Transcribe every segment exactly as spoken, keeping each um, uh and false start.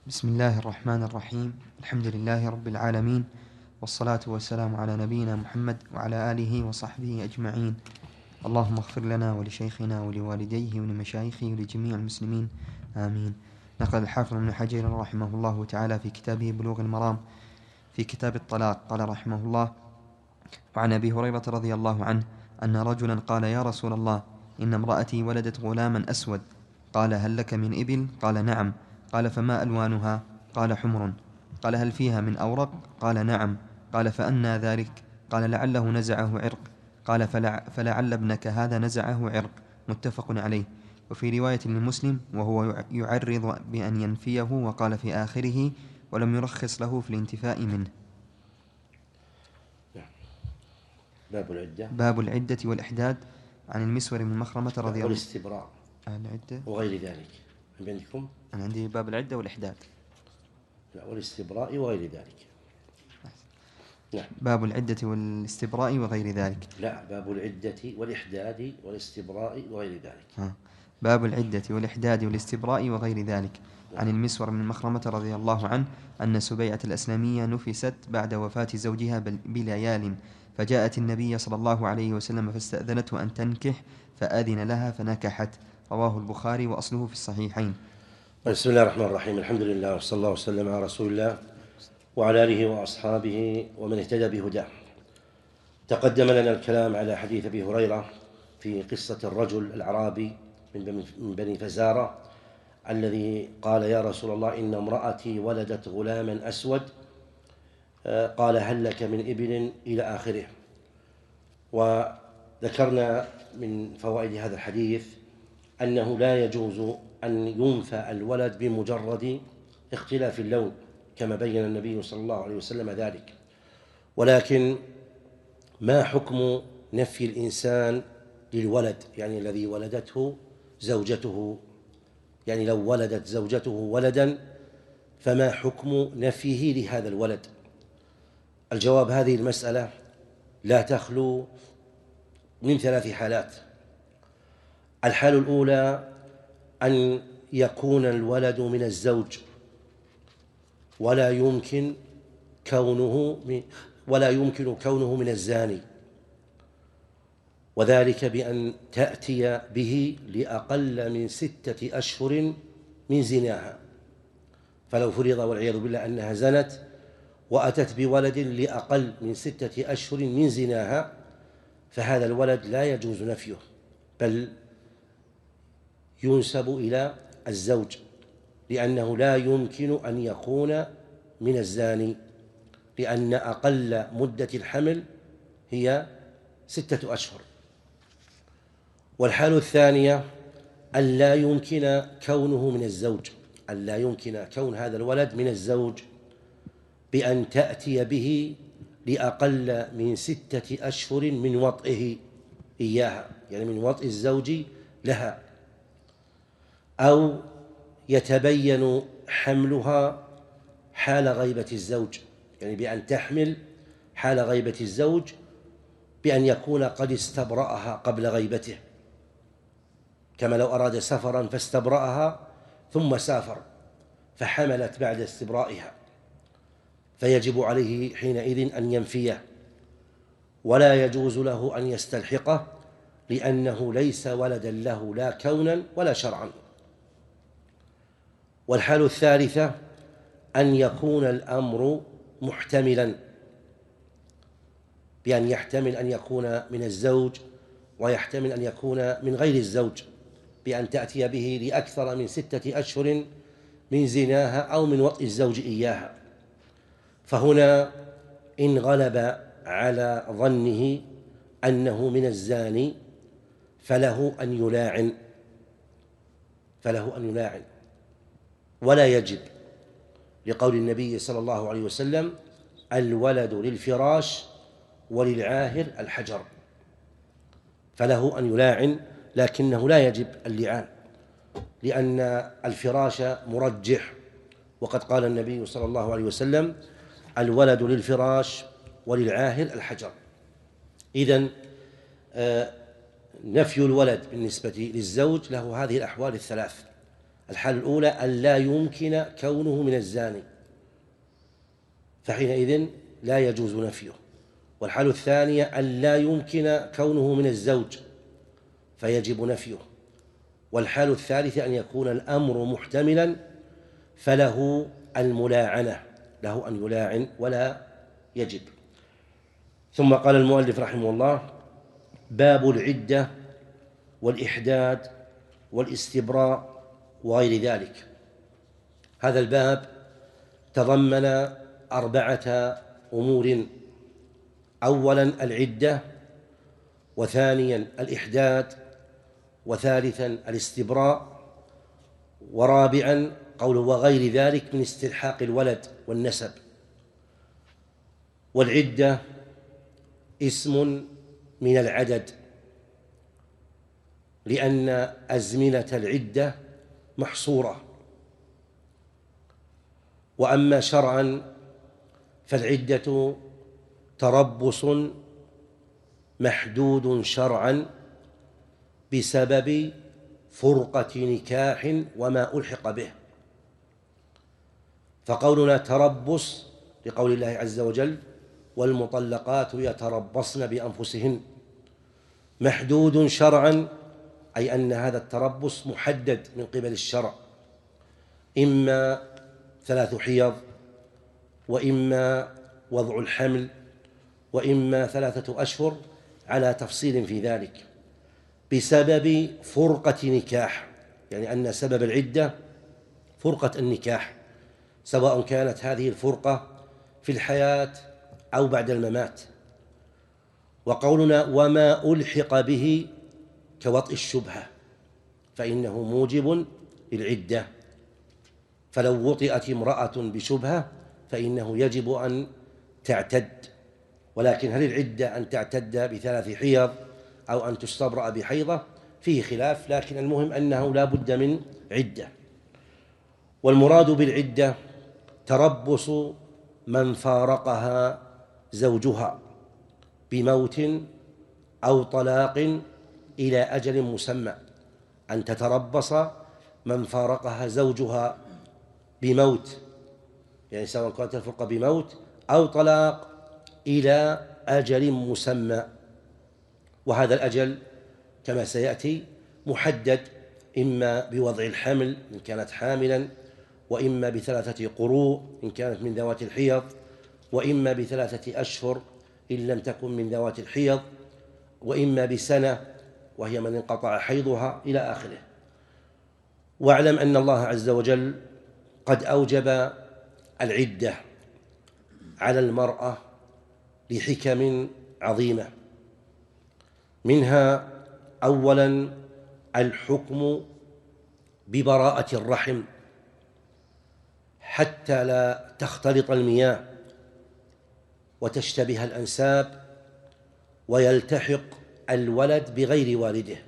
بسم الله الرحمن الرحيم. الحمد لله رب العالمين، والصلاة والسلام على نبينا محمد وعلى آله وصحبه أجمعين. اللهم اغفر لنا ولشيخنا ولوالديه ولمشايخه ولجميع المسلمين، آمين. نقل الحافظ ابن حجر رحمه الله تعالى في كتابه بلوغ المرام في كتاب الطلاق قال رحمه الله: وعن أبي هريرة رضي الله عنه أن رجلا قال: يا رسول الله، إن امرأتي ولدت غلاما أسود. قال: هل لك من إبل؟ قال: نعم. قال: فما ألوانها؟ قال: حمر. قال: هل فيها من أورق؟ قال: نعم. قال: فأنى ذلك؟ قال: لعله نزعه عرق. قال: فلع فلعل ابنك هذا نزعه عرق. متفق عليه. وفي رواية لمسلم: وهو يعرض بأن ينفيه، وقال في آخره: ولم يرخص له في الانتفاء منه. باب العدة باب العدة والإحداد. عن المسور بن مخرمة رضي الله عنه. والاستبراء العدة وغير ذلك. عندكم؟ أنا عندي باب العدة والإحداد. لا، والاستبراء وغير ذلك. نعم. باب العدة والاستبراء وغير ذلك. لا، باب العدة والإحداد والاستبراء وغير ذلك. ها. باب العدة والإحداد والاستبراء وغير ذلك. عن المسور بن مخرمة رضي الله عنه أن سبيعة الأسلمية نفست بعد وفاة زوجها بليال، فجاءت النبي صلى الله عليه وسلم فاستأذنته أن تنكح، فأذن لها فنكحت. رواه البخاري وأصله في الصحيحين. بسم الله الرحمن الرحيم. الحمد لله، وصلى الله وسلم على رسول الله وعلى آله وأصحابه ومن اهتدى بهداه. تقدم لنا الكلام على حديث أبي هريرة في قصة الرجل الأعرابي من بني فزارة الذي قال: يا رسول الله، إن امرأتي ولدت غلاما أسود. قال: هل لك من إبل؟ إلى آخره. وذكرنا من فوائد هذا الحديث أنه لا يجوز أن ينفى الولد بمجرد اختلاف اللون كما بين النبي صلى الله عليه وسلم ذلك، ولكن ما حكم نفي الإنسان للولد، يعني الذي ولدته زوجته، يعني لو ولدت زوجته ولدا فما حكم نفيه لهذا الولد؟ الجواب: هذه المسألة لا تخلو من ثلاث حالات. الحال الأولى أن يكون الولد من الزوج ولا يمكن كونه ولا يمكن كونه من الزاني، وذلك بأن تأتي به لأقل من ستة أشهر من زناها. فلو فرض والعياذ بالله أنها زنت وأتت بولد لأقل من ستة أشهر من زناها، فهذا الولد لا يجوز نفيه، بل ينسب إلى الزوج، لأنه لا يمكن أن يكون من الزاني، لأن أقل مدة الحمل هي ستة أشهر. والحالة الثانية أن لا يمكن كونه من الزوج، أن لا يمكن كون هذا الولد من الزوج بأن تأتي به لأقل من ستة أشهر من وطئه إياها، يعني من وطئ الزوج لها، أو يتبين حملها حال غيبة الزوج، يعني بأن تحمل حال غيبة الزوج بأن يكون قد استبرأها قبل غيبته، كما لو أراد سفرا فاستبرأها ثم سافر فحملت بعد استبرائها، فيجب عليه حينئذ أن ينفيه، ولا يجوز له أن يستلحقه، لأنه ليس ولدا له لا كونا ولا شرعا. والحال الثالثة أن يكون الأمر محتملا، بأن يحتمل أن يكون من الزوج ويحتمل أن يكون من غير الزوج، بأن تأتي به لأكثر من ستة أشهر من زناها أو من وطئ الزوج إياها. فهنا إن غلب على ظنه أنه من الزاني فله أن يلاعن فله أن يلاعن ولا يجب، لقول النبي صلى الله عليه وسلم: الولد للفراش وللعاهر الحجر. فله أن يلاعن، لكنه لا يجب اللعان، لأن الفراش مرجح، وقد قال النبي صلى الله عليه وسلم: الولد للفراش وللعاهر الحجر. إذن نفي الولد بالنسبة للزوج له هذه الأحوال الثلاث: الحالة الأولى أن لا يمكن كونه من الزاني، فحينئذ لا يجوز نفيه. والحالة الثانية أن لا يمكن كونه من الزوج فيجب نفيه. والحالة الثالثة أن يكون الأمر محتملا فله الملاعنة، له أن يلاعن ولا يجب. ثم قال المؤلف رحمه الله: باب العدة والإحداد والاستبراء وغير ذلك. هذا الباب تضمن أربعة أمور: أولا العدة، وثانيا الإحداد، وثالثا الاستبراء، ورابعا قوله وغير ذلك من استلحاق الولد والنسب. والعدة اسم من العدد، لأن أزمنة العدة محصورة. وأما شرعا فالعدة تربص محدود شرعا بسبب فرقة نكاح وما ألحق به. فقولنا تربص لقول الله عز وجل: والمطلقات يتربصن بأنفسهن. محدود شرعا أي أن هذا التربص محدد من قبل الشرع، إما ثلاث حيض، وإما وضع الحمل، وإما ثلاثة أشهر، على تفصيل في ذلك، بسبب فرقة نكاح، يعني أن سبب العدة فرقة النكاح، سواء كانت هذه الفرقة في الحياة أو بعد الممات. وقولنا وما ألحق به كوطئ الشبهة فإنه موجب للعدة، فلو وطئت امرأة بشبهة فإنه يجب أن تعتد. ولكن هل العدة أن تعتد بثلاث حيض أو أن تستبرأ بحيضة؟ فيه خلاف، لكن المهم أنه لا بد من عدة. والمراد بالعدة تربص من فارقها زوجها بموت أو طلاق إلى أجل مسمى، أن تتربص من فارقها زوجها بموت، يعني سواء كانت الفرقة بموت أو طلاق إلى أجل مسمى. وهذا الأجل كما سيأتي محدد، إما بوضع الحمل إن كانت حاملا، وإما بثلاثة قروء إن كانت من ذوات الحيض، وإما بثلاثة أشهر إن لم تكن من ذوات الحيض، وإما بسنة وهي من انقطع حيضها، إلى آخره. واعلم أن الله عز وجل قد أوجب العدة على المرأة لحكم عظيمة، منها أولا الحكم ببراءة الرحم حتى لا تختلط المياه وتشتبه الأنساب ويلتحق الولد بغير والده.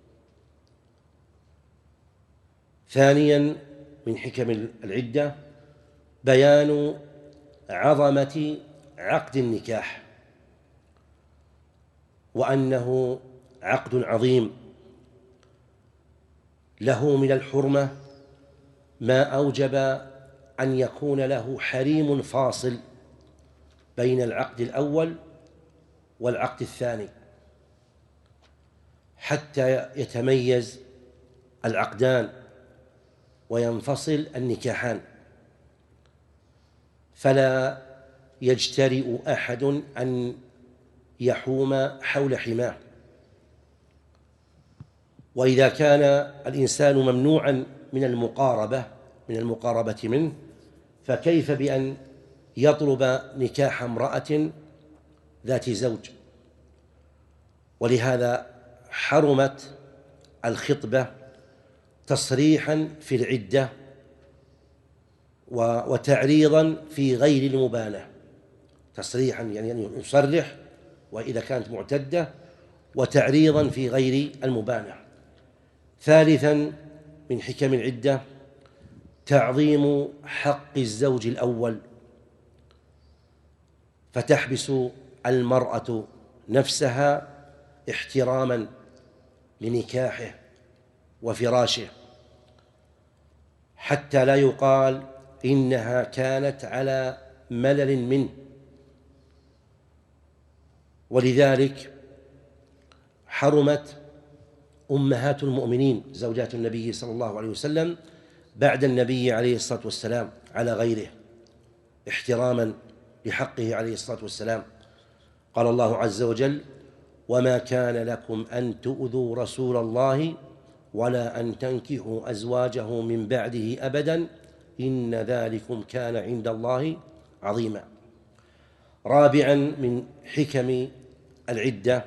ثانيا من حكم العدة بيان عظمة عقد النكاح، وأنه عقد عظيم له من الحرمة ما أوجب أن يكون له حريم فاصل بين العقد الأول والعقد الثاني حتى يتميز العقدان وينفصل النكاحان، فلا يجترئ أحد أن يحوم حول حماه. وإذا كان الإنسان ممنوعا من المقاربة من المقاربة منه، فكيف بأن يطلب نكاح امرأة ذات زوج؟ ولهذا حرمت الخطبة تصريحا في العدة وتعريضا في غير المبانة. تصريحا يعني أن يصرح وإذا كانت معتدة، وتعريضا في غير المبانة. ثالثا من حكم العدة تعظيم حق الزوج الأول، فتحبس المرأة نفسها احتراما لنكاحه وفراشه، حتى لا يقال إنها كانت على ملل منه. ولذلك حرمت أمهات المؤمنين زوجات النبي صلى الله عليه وسلم بعد النبي عليه الصلاة والسلام على غيره، احتراما لحقه عليه الصلاة والسلام. قال الله عز وجل: وما كان لكم أن تؤذوا رسول الله ولا أن تنكحوا أزواجه من بعده أبدا إن ذلكم كان عند الله عظيما. رابعا من حكم العدة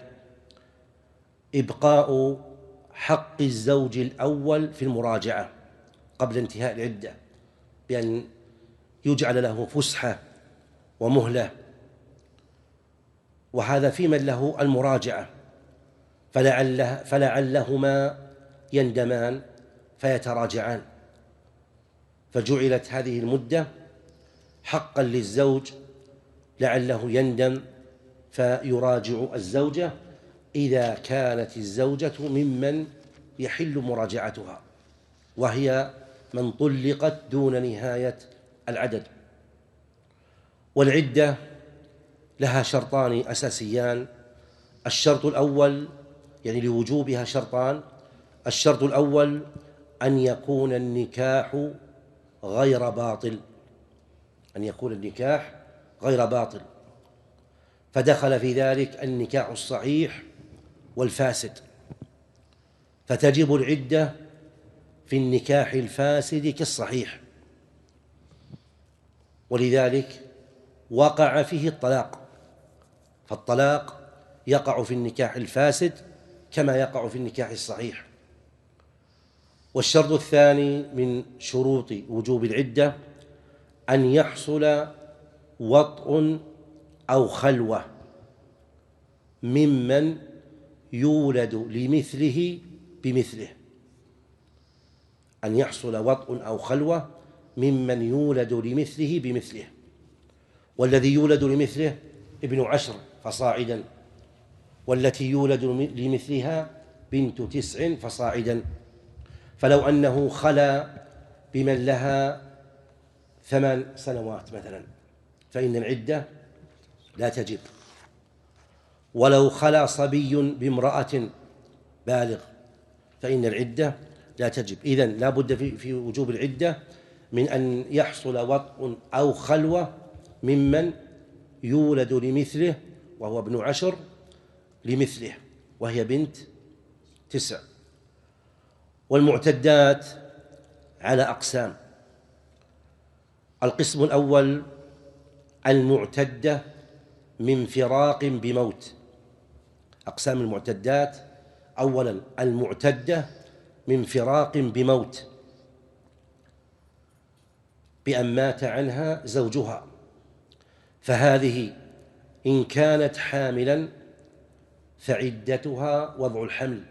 إبقاء حق الزوج الأول في المراجعة قبل انتهاء العدة، بأن يجعل له فسحة ومهلة، وهذا في من له المراجعة، فلعله فلعلهما يندمان فيتراجعان، فجعلت هذه المدة حقا للزوج لعله يندم فيراجع الزوجة إذا كانت الزوجة ممن يحل مراجعتها، وهي من طلقت دون نهاية العدد. والعدة لها شرطان أساسيان. الشرط الأول يعني لوجوبها شرطان. الشرط الأول أن يكون النكاح غير باطل، أن يكون النكاح غير باطل، فدخل في ذلك النكاح الصحيح والفاسد، فتجب العدة في النكاح الفاسد كالصحيح، ولذلك وقع فيه الطلاق، فالطلاق يقع في النكاح الفاسد كما يقع في النكاح الصحيح. والشرط الثاني من شروط وجوب العدة أن يحصل وطء أو خلوة ممن يولد لمثله بمثله، أن يحصل وطء أو خلوة ممن يولد لمثله بمثله، والذي يولد لمثله ابن عشر فصاعدا، والتي يولد لمثلها بنت تسع فصاعدا. فلو أنه خلا بمن لها ثمان سنوات مثلا فإن العدة لا تجب، ولو خلا صبي بامرأة بالغ فإن العدة لا تجب. إذن لا بد في, في وجوب العدة من أن يحصل وطء أو خلوة ممن يولد لمثله وهو ابن عشر لمثله وهي بنت تسع. والمعتدات على أقسام. القسم الأول المعتدة من فراق بموت. أقسام المعتدات: أولا المعتدة من فراق بموت، بأن مات عنها زوجها، فهذه إن كانت حاملا فعدتها وضع الحمل،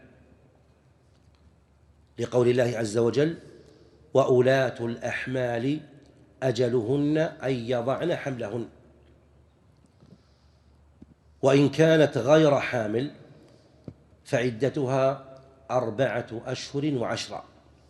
لقول الله عز وجل: وأولاة الأحمال أجلهن أن يضعن حملهن. وإن كانت غير حامل فعدتها أربعة أشهر وعشرة،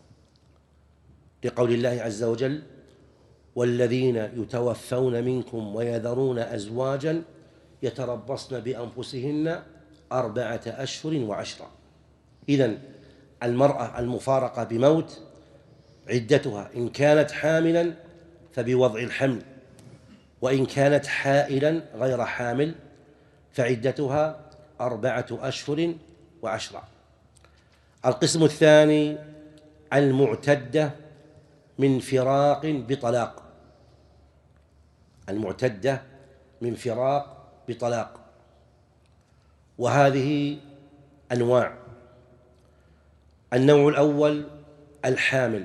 لقول الله عز وجل: والذين يتوفون منكم ويذرون أزواجا يتربصن بأنفسهن أربعة أشهر وعشرة. إذن المرأة المفارقة بموت عدتها إن كانت حاملا فبوضع الحمل، وإن كانت حائلا غير حامل فعدتها أربعة أشهر وعشرة. القسم الثاني المعتدة من فراق بطلاق. المعتدة من فراق بطلاق، وهذه أنواع. النوع الأول الحامل،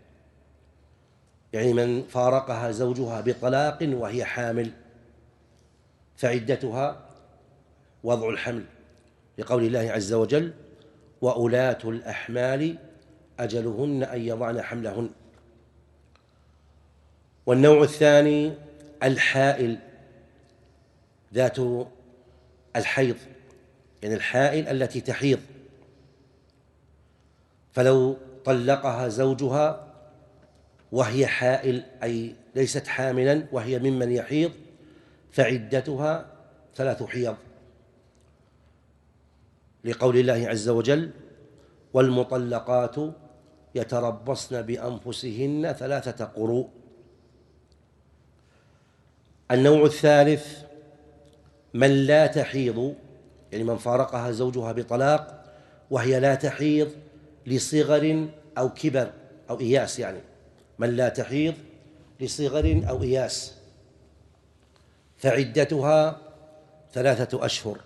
يعني من فارقها زوجها بطلاق وهي حامل فعدتها وضع الحمل، لقول الله عز وجل: وأولاة الأحمال أجلهن أن يضعن حملهن. والنوع الثاني الحائل ذات الحيض، يعني الحائل التي تحيض، فلو طلقها زوجها وهي حائل أي ليست حاملا وهي ممن يحيض فعدتها ثلاث حيض، لقول الله عز وجل: والمطلقات يتربصن بأنفسهن ثلاثة قروء. النوع الثالث من لا تحيض، يعني من فارقها زوجها بطلاق وهي لا تحيض لصغر أو كبر أو إياس، يعني من لا تحيض لصغر أو إياس فعدتها ثلاثة أشهر،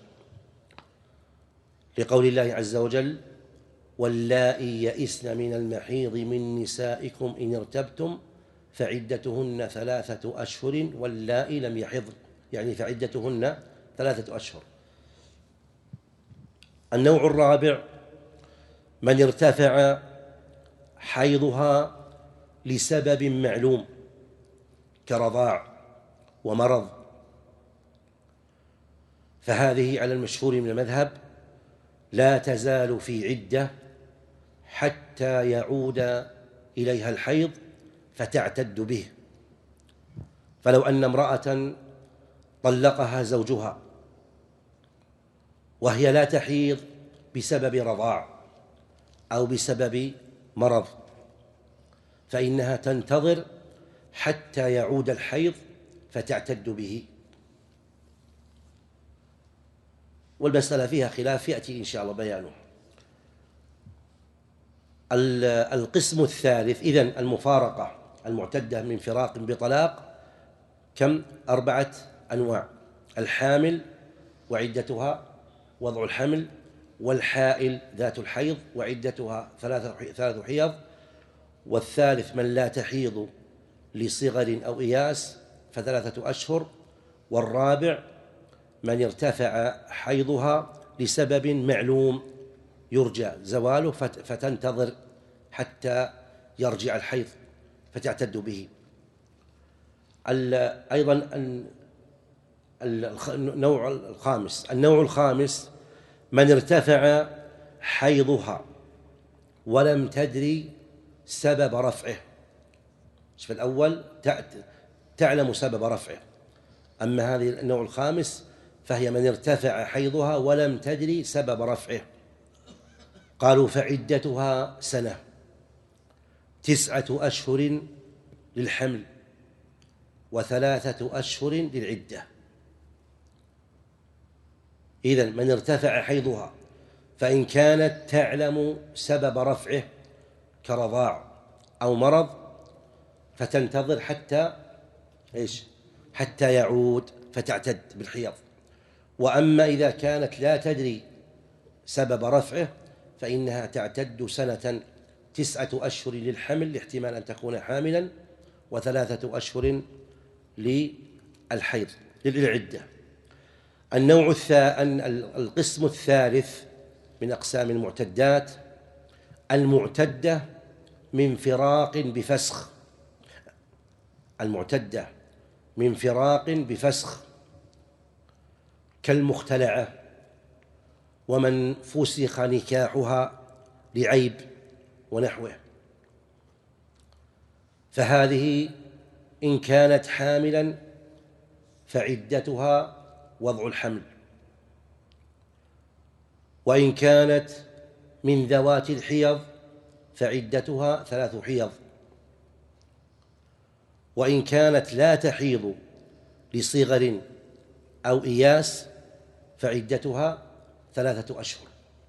لقول الله عز وجل: واللائي يئسن من المحيض من نسائكم إن ارتبتم فعدتهن ثلاثة أشهر واللائي لم يحضن، يعني فعدتهن ثلاثة أشهر. النوع الرابع من ارتفع حيضها لسبب معلوم كرضاع ومرض، فهذه على المشهور من المذهب لا تزال في عدة حتى يعود إليها الحيض فتعتد به. فلو أن امرأة طلقها زوجها وهي لا تحيض بسبب رضاع أو بسبب مرض فإنها تنتظر حتى يعود الحيض فتعتد به، والمسألة فيها خلاف يأتي إن شاء الله بيانه. القسم الثالث إذن المفارقة المعتدة من فراق بطلاق كم؟ أربعة أنواع: الحامل وعدتها وضع الحمل، والحائل ذات الحيض وعدتها ثلاث حيض، والثالث من لا تحيض لصغر أو إياس فثلاثة أشهر، والرابع من ارتفع حيضها لسبب معلوم يرجى زواله فتنتظر حتى يرجع الحيض فتعتد به. أيضا النوع الخامس النوع الخامس من ارتفع حيضها ولم تدري سبب رفعه. في الأول تعلم سبب رفعه، أما هذه النوع الخامس فهي من ارتفع حيضها ولم تدري سبب رفعه. قالوا فعدتها سنة، تسعة أشهر للحمل وثلاثة أشهر للعدة. إذن من ارتفع حيضها فإن كانت تعلم سبب رفعه كرضاع أو مرض فتنتظر حتى إيش؟ حتى يعود فتعتد بالحيض. وأما إذا كانت لا تدري سبب رفعه فإنها تعتد سنة، تسعة أشهر للحمل لاحتمال أن تكون حاملا، وثلاثة أشهر للحيض للعدة. النوع الثاني القسم الثالث من أقسام المعتدات المعتدة من فراق بفسخ المعتدة من فراق بفسخ كالمختلعة ومن فسخ نكاحها لعيب ونحوه، فهذه إن كانت حاملا فعدتها وضع الحمل، وإن كانت من ذوات الحيض فعدتها ثلاث حيض، وإن كانت لا تحيض لصغر أو إياس فعدتها ثلاثة أشهر.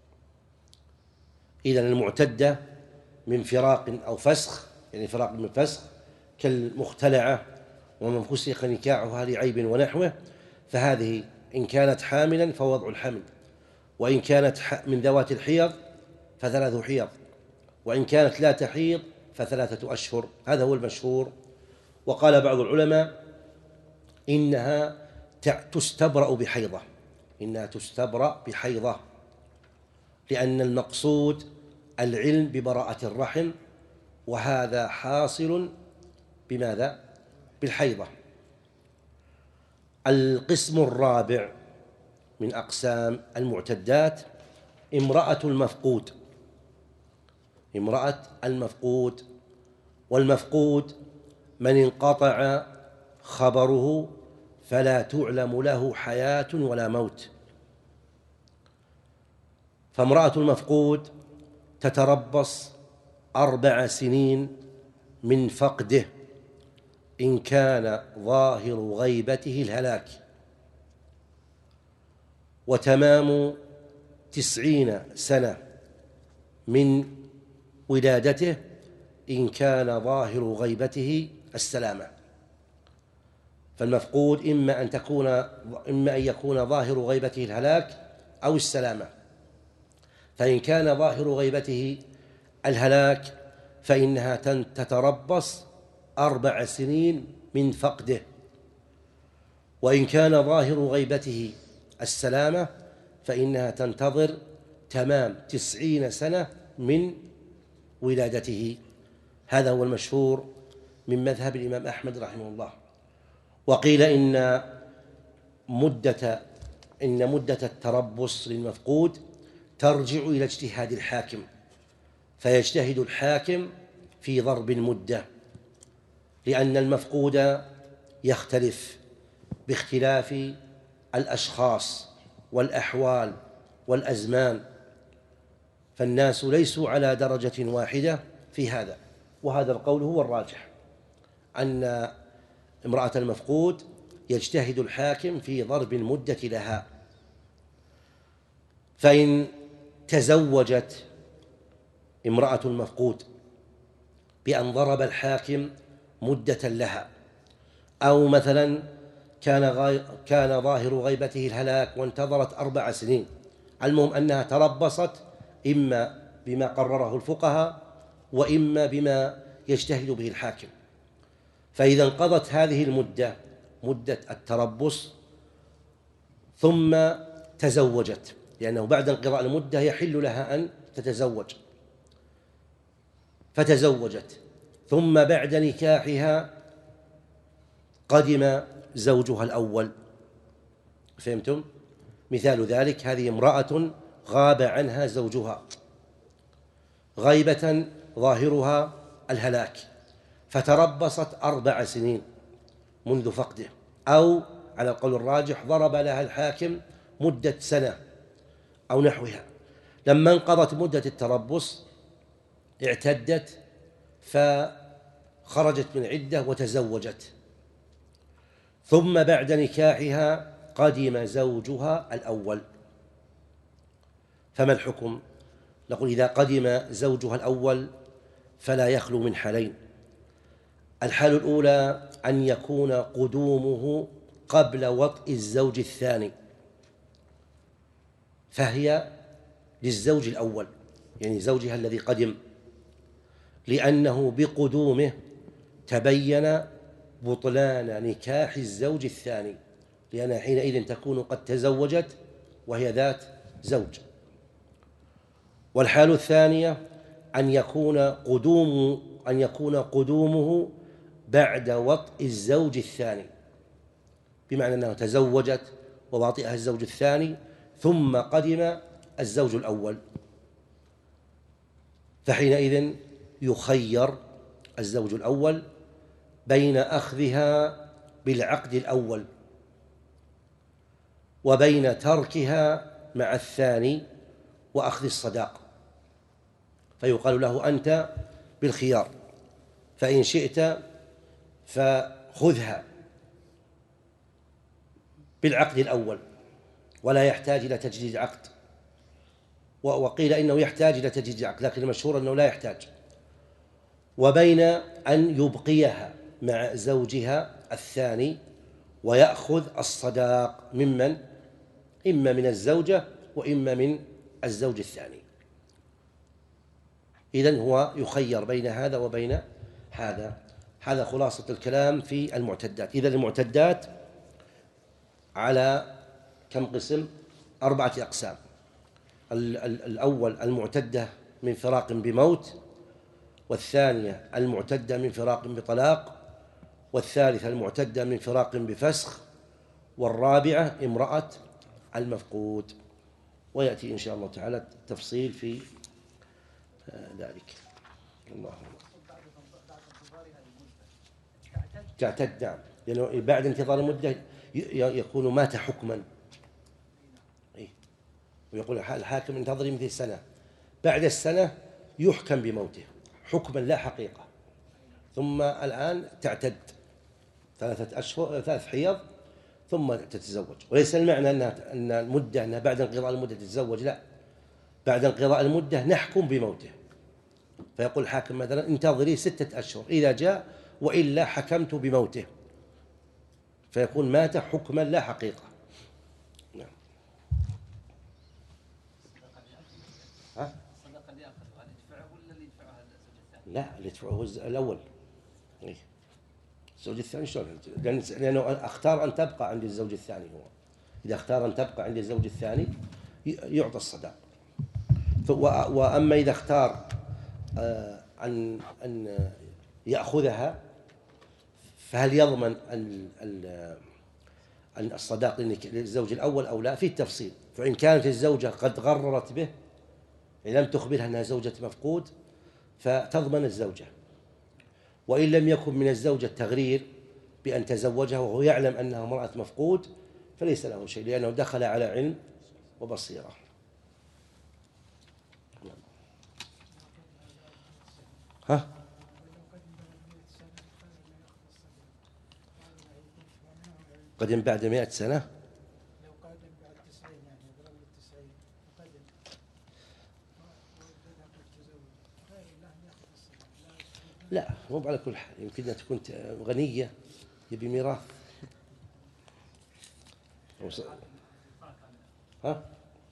إذن المعتدة من فراق أو فسخ، يعني فراق من فسخ كالمختلعة ومن فسخ نكاحها لعيب ونحوه، فهذه إن كانت حاملا فوضع الحمل، وإن كانت من ذوات الحيض فثلاث حيض، وإن كانت لا تحيض فثلاثة أشهر. هذا هو المشهور. وقال بعض العلماء إنها تستبرأ بحيضة إنها تستبرأ بحيضة لأن المقصود العلم ببراءة الرحم، وهذا حاصل بماذا؟ بالحيضة. القسم الرابع من أقسام المعتدات امرأة المفقود امرأة المفقود والمفقود من انقطع خبره فلا تعلم له حياة ولا موت. فامرأة المفقود تتربص أربع سنين من فقده إن كان ظاهر غيبته الهلاك، وتمام تسعين سنة من ولادته إن كان ظاهر غيبته السلامة. فالمفقود إما أن تكون إما أن يكون ظاهر غيبته الهلاك أو السلامة. فإن كان ظاهر غيبته الهلاك فإنها تتربص أربع سنين من فقده، وإن كان ظاهر غيبته السلامة فإنها تنتظر تمام تسعين سنة من ولادته. هذا هو المشهور من مذهب الإمام أحمد رحمه الله. وقيل إن مدة إن مدة التربص للمفقود ترجع إلى اجتهاد الحاكم، فيجتهد الحاكم في ضرب المدة، لأن المفقود يختلف باختلاف الأشخاص والأحوال والأزمان، فالناس ليسوا على درجة واحدة في هذا. وهذا القول هو الراجح، أن امرأة المفقود يجتهد الحاكم في ضرب المدة لها. فإن تزوجت امرأة المفقود بأن ضرب الحاكم مدة لها، أو مثلا كان غاي... كان ظاهر غيبته الهلاك وانتظرت أربع سنين، المهم أنها تربصت إما بما قرره الفقهاء وإما بما يجتهد به الحاكم. فإذا انقضت هذه المدة، مدة التربص، ثم تزوجت، لأنه بعد انقضاء المدة يحل لها أن تتزوج، فتزوجت، ثم بعد نكاحها قدم زوجها الأول. فهمتم؟ مثال ذلك: هذه امرأة غاب عنها زوجها غيبة ظاهرها الهلاك، فتربصت أربع سنين منذ فقده، أو على القول الراجح ضرب لها الحاكم مدة سنة أو نحوها. لما انقضت مدة التربص اعتدت فخرجت من عدة وتزوجت، ثم بعد نكاحها قدم زوجها الأول. فما الحكم؟ نقول: إذا قدم زوجها الأول فلا يخلو من حالين. الحالة الأولى أن يكون قدومه قبل وطئ الزوج الثاني، فهي للزوج الأول، يعني زوجها الذي قدم، لأنه بقدومه تبين بطلان نكاح الزوج الثاني، لأنها حينئذ تكون قد تزوجت وهي ذات زوج. والحالة الثانية أن يكون قدوم أن يكون قدومه بعد وطئ الزوج الثاني، بمعنى أنها تزوجت ووطئها الزوج الثاني ثم قدم الزوج الأول، فحينئذ يخير الزوج الأول بين أخذها بالعقد الأول وبين تركها مع الثاني وأخذ الصداق، فيقال له: أنت بالخيار، فإن شئت فخذها بالعقد الأول ولا يحتاج إلى تجديد عقد. وقيل إنه يحتاج إلى تجديد عقد، لكن المشهور أنه لا يحتاج. وبين أن يبقيها مع زوجها الثاني ويأخذ الصداق ممن؟ إما من الزوجة وإما من الزوج الثاني. إذن هو يخير بين هذا وبين هذا. هذا خلاصة الكلام في المعتدات. إذن المعتدات على كم قسم؟ أربعة أقسام. الأول المعتدة من فراق بموت، والثانية المعتدة من فراق بطلاق، والثالثة المعتدة من فراق بفسخ، والرابعة امرأة المفقود. ويأتي إن شاء الله تعالى التفصيل في ذلك. الله تعتد، نعم، لأنه بعد انتظار المدة يكون مات حكما. إيه؟ ويقول الحاكم انتظري مثل سنة، بعد السنة يحكم بموته حكما لا حقيقة، ثم الآن تعتد ثلاثة أشهر ثلاث حيض ثم تتزوج. وليس المعنى أنها أن المدة أنها بعد انقضاء المدة تتزوج، لا، بعد انقضاء المدة نحكم بموته. فيقول الحاكم مثلا انتظري ستة أشهر، إذا جاء وإلا حكمت بموته، فيكون مات حكما لا حقيقة. نعم. ها؟ الصدقة اللي أخذها ندفعه ولا اللي يدفعها الزوج الثاني؟ لا، اللي يدفعه هو الأول. إيه؟ الزوج الثاني شلون؟ لأنه اختار أن تبقى عند الزوج الثاني. هو إذا اختار أن تبقى عند الزوج الثاني يعطى الصداق. وأما إذا اختار أن أن يأخذها، فهل يضمن أن الصداق للزوج الأول أو لا؟ فيه تفصيل. فإن كانت الزوجة قد غررت به، لم تخبرها أنها زوجة مفقود، فتضمن الزوجة. وإن لم يكن من الزوجة تغرير بأن تزوجها وهو يعلم أنها امرأة مفقود، فليس له شيء، لأنه دخل على علم وبصيرة. ها؟ قدم بعد مئة سنة؟ لا، مو على كل حال، يمكن أن تكون غنية يبي ميراث. ها؟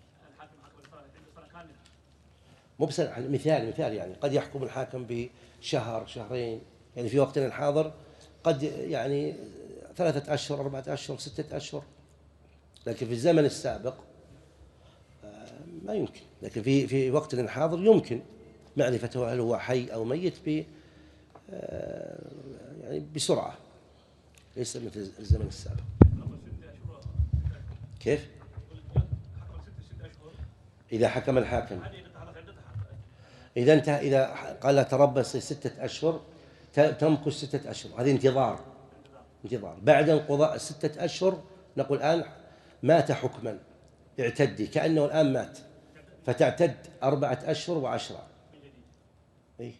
مو بسنة، مثال مثال يعني قد يحكم الحاكم بشهر شهرين، يعني في وقتنا الحاضر قد يعني ثلاثة أشهر أربعة أشهر ستة أشهر، لكن في الزمن السابق ما يمكن. لكن في في وقتنا الحاضر يمكن معرفته هل هو حي أو ميت ب يعني بسرعة، ليس مثل الزمن السابق. كيف؟ إذا حكم الحاكم، إذا انتهى، إذا قال تربصي ستة أشهر تمكث ستة أشهر، هذه انتظار. انتظار بعد انقضاء ستة أشهر نقول الآن مات حكما، اعتدي كأنه الآن مات، فتعتد أربعة أشهر وعشرة. إيه؟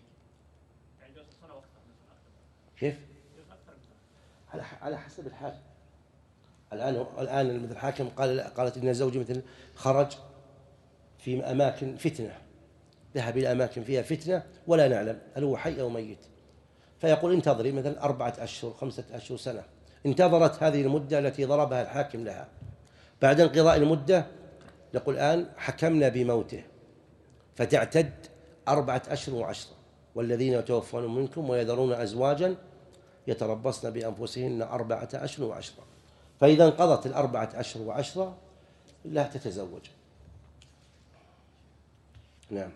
كيف؟ على على حسب الحال. الآن الآن مثل الحاكم قال قالت إن زوجي مثل خرج في أماكن فتنة، ذهب إلى أماكن فيها فتنة ولا نعلم هل هو حي أو ميت، فيقول انتظري مثلا أربعة أشهر خمسة أشهر سنة. انتظرت هذه المدة التي ضربها الحاكم لها، بعد انقضاء المدة نقول الآن حكمنا بموته، فتعتد أربعة أشهر وعشرة. والذين يتوفون منكم ويذرون أزواجا يتربصن بأنفسهن أربعة أشهر وعشرة. فإذا انقضت الأربعة أشهر وعشرة لا تتزوج. نعم.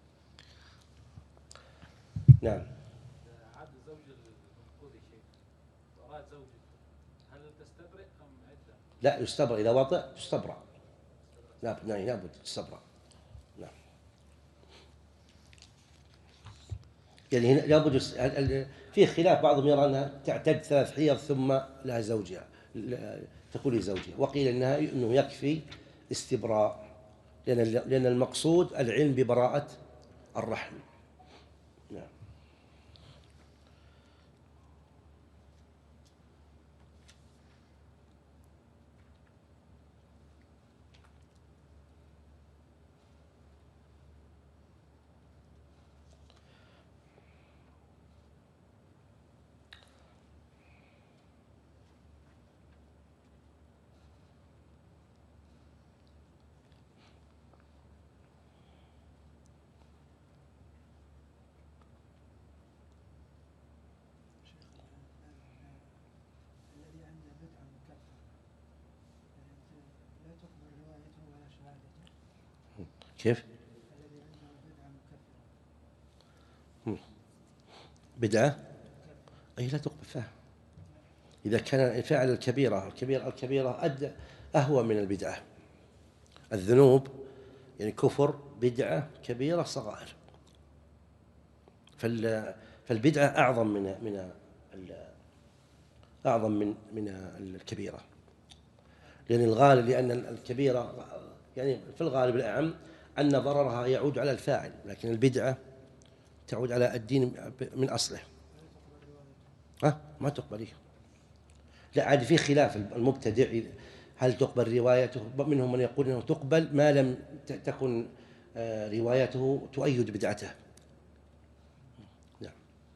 نعم. عاد الزوج المفقود شيء وأراد زوجته، هل تستبرئ أم عدة؟ لا، يستبرأ إذا وطئ تستبرأ. لا نعم، لابد تستبرأ. نعم. يعني هنا لابد في خلاف، بعضهم يرى أنها تعتد ثلاث حيض ثم لها زوجها تقول لزوجها، وقيل أنها أنه يكفي استبراء، لأن لأن المقصود العلم ببراءة الرحم. نعم. كيف؟ بدعة؟ أي لا تقبل فيها. إذا كان فعل الكبيرة الكبيرة الكبيرة أد أهون من البدعة. الذنوب يعني كفر بدعة كبيرة صغائر، فالبدعة أعظم من من أعظم من من الكبيرة، لأن الغالب لأن الكبيرة يعني في الغالب الأعم أن ضررها يعود على الفاعل، لكن البدعة تعود على الدين من أصله. ها ما تقبل. لا عاد في خلاف المبتدع هل تقبل روايته، منهم من يقول أنه تقبل ما لم تكن روايته تؤيد بدعته. نعم.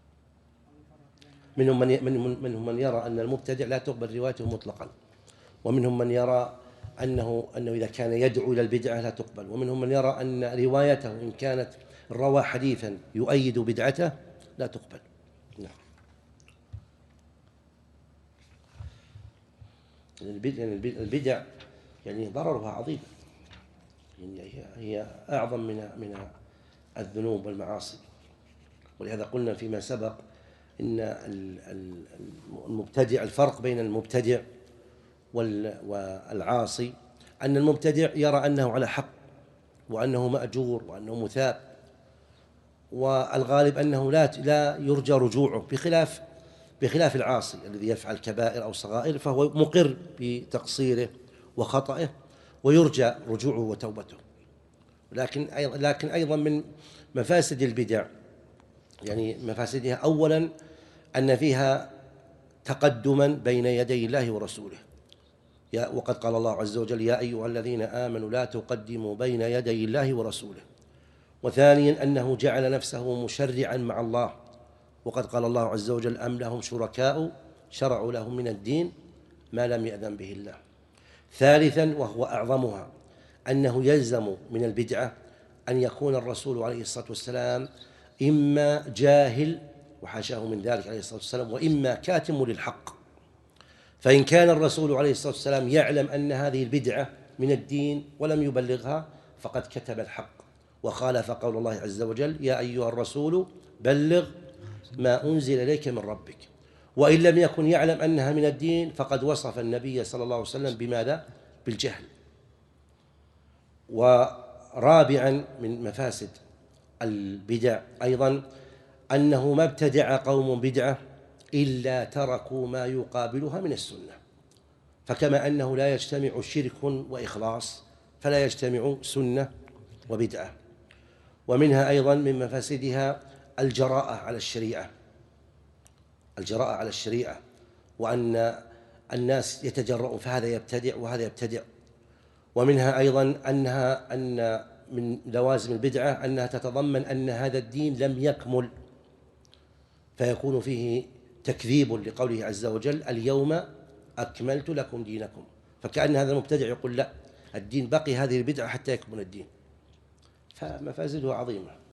منهم من منهم من يرى أن المبتدع لا تقبل روايته مطلقا، ومنهم من يرى أنه أنه إذا كان يدعو إلى البدعة لا تقبل، ومنهم من يرى أن روايته إن كانت روى حديثا يؤيد بدعته لا تقبل. نعم. البدع يعني ضررها عظيم، يعني هي أعظم من من الذنوب والمعاصي، ولهذا قلنا فيما سبق إن المبتدع، الفرق بين المبتدع والعاصي أن المبتدع يرى أنه على حق وأنه مأجور وأنه مثاب، والغالب أنه لا لا يرجى رجوعه، بخلاف بخلاف العاصي الذي يفعل كبائر أو صغائر فهو مقر بتقصيره وخطئه ويرجى رجوعه وتوبته. لكن أيضا لكن أيضا من مفاسد البدع يعني مفاسدها أولا أن فيها تقدما بين يدي الله ورسوله، وقد قال الله عز وجل: يا أيها الذين آمنوا لا تقدموا بين يدي الله ورسوله. وثانيا أنه جعل نفسه مشرعا مع الله، وقد قال الله عز وجل: أم لهم شركاء شرعوا لهم من الدين ما لم يأذن به الله. ثالثا وهو أعظمها أنه يلزم من البدعة أن يكون الرسول عليه الصلاة والسلام إما جاهل وحاشاه من ذلك عليه الصلاة والسلام، وإما كاتم للحق. فإن كان الرسول عليه الصلاة والسلام يعلم أن هذه البدعة من الدين ولم يبلغها فقد كتم الحق وخالف قول الله عز وجل: يا أيها الرسول بلغ ما أنزل إليك من ربك. وإن لم يكن يعلم أنها من الدين فقد وصف النبي صلى الله عليه وسلم بماذا؟ بالجهل. ورابعا من مفاسد البدع أيضا أنه ما ابتدع قوم بدعة إلا تركوا ما يقابلها من السنة، فكما أنه لا يجتمع شرك وإخلاص فلا يجتمع سنة وبدعة. ومنها أيضا من مفاسدها الجراءة على الشريعة، الجراءة على الشريعة، وأن الناس يتجرؤون فهذا يبتدع وهذا يبتدع. ومنها أيضا أنها أن من لوازم البدعة أنها تتضمن أن هذا الدين لم يكمل، فيكون فيه تكذيب لقوله عز وجل: اليوم أكملت لكم دينكم، فكأن هذا المبتدع يقول لا، الدين بقي هذه البدعة حتى يكمل الدين. فمفاسدها عظيمة.